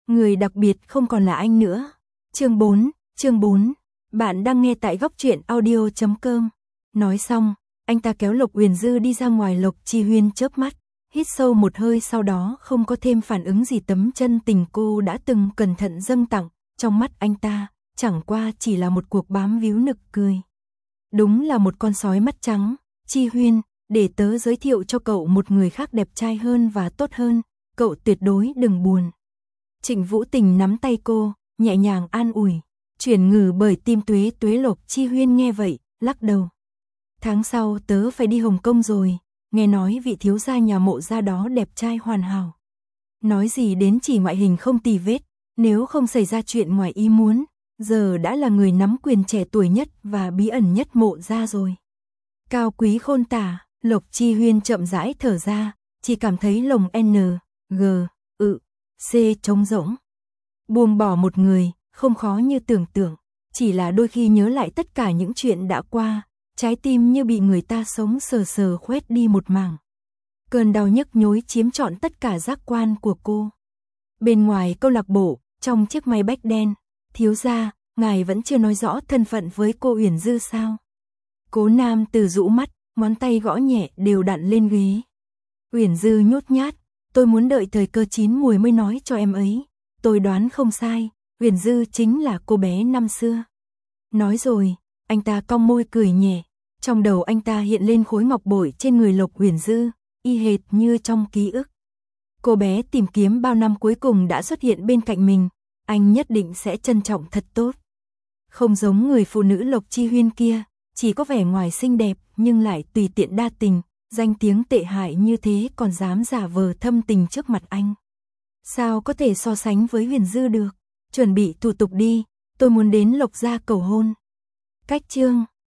Người đặc biệt không còn là anh nữa. Chương 4. Bạn đang nghe tại góc truyện audio.com. Nói xong, anh ta kéo Lộc Uyển Dư đi ra ngoài. Lộc Chi Huyên chớp mắt, hít sâu một hơi, sau đó không có thêm phản ứng gì. Tấm chân tình cô đã từng cẩn thận dâng tặng, trong mắt anh ta, chẳng qua chỉ là một cuộc bám víu nực cười. Đúng là một con sói mắt trắng. Chi Huyên, để tớ giới thiệu cho cậu một người khác đẹp trai hơn và tốt hơn, cậu tuyệt đối đừng buồn. Trịnh Vũ Tình nắm tay cô, nhẹ nhàng an ủi. Chuyển ngừ bởi tim tuế tuế. Lộc Chi Huyên nghe vậy, lắc đầu. Tháng sau tớ phải đi Hồng Kông rồi, nghe nói vị thiếu gia nhà Mộ gia đó đẹp trai hoàn hảo. Nói gì đến chỉ ngoại hình không tì vết, nếu không xảy ra chuyện ngoài ý muốn, giờ đã là người nắm quyền trẻ tuổi nhất và bí ẩn nhất Mộ gia rồi. Cao quý khôn tả. Lộc Chi Huyên chậm rãi thở ra, chỉ cảm thấy lồng C trống rỗng. Buông bỏ một người, không khó như tưởng tượng, chỉ là đôi khi nhớ lại tất cả những chuyện đã qua, trái tim như bị người ta sống sờ sờ khoét đi một mảng. Cơn đau nhức nhối chiếm trọn tất cả giác quan của cô. Bên ngoài câu lạc bộ, trong chiếc máy bách đen, thiếu gia, ngài vẫn chưa nói rõ thân phận với cô Uyển Dư sao? Cố Nam Từ rũ mắt, ngón tay gõ nhẹ đều đặn lên ghế. Uyển Dư nhút nhát, tôi muốn đợi thời cơ chín mùi mới nói cho em ấy. Tôi đoán không sai, Uyển Dư chính là cô bé năm xưa. Nói rồi, anh ta cong môi cười nhẹ, trong đầu anh ta hiện lên khối ngọc bội trên người Lộc Uyển Dư, y hệt như trong ký ức. Cô bé tìm kiếm bao năm cuối cùng đã xuất hiện bên cạnh mình, anh nhất định sẽ trân trọng thật tốt. Không giống người phụ nữ Lộc Chi Huyên kia, chỉ có vẻ ngoài xinh đẹp nhưng lại tùy tiện đa tình, danh tiếng tệ hại như thế còn dám giả vờ thâm tình trước mặt anh. Sao có thể so sánh với Uyển Dư được? Chuẩn bị thủ tục đi, tôi muốn đến Lộc gia cầu hôn. Cách chương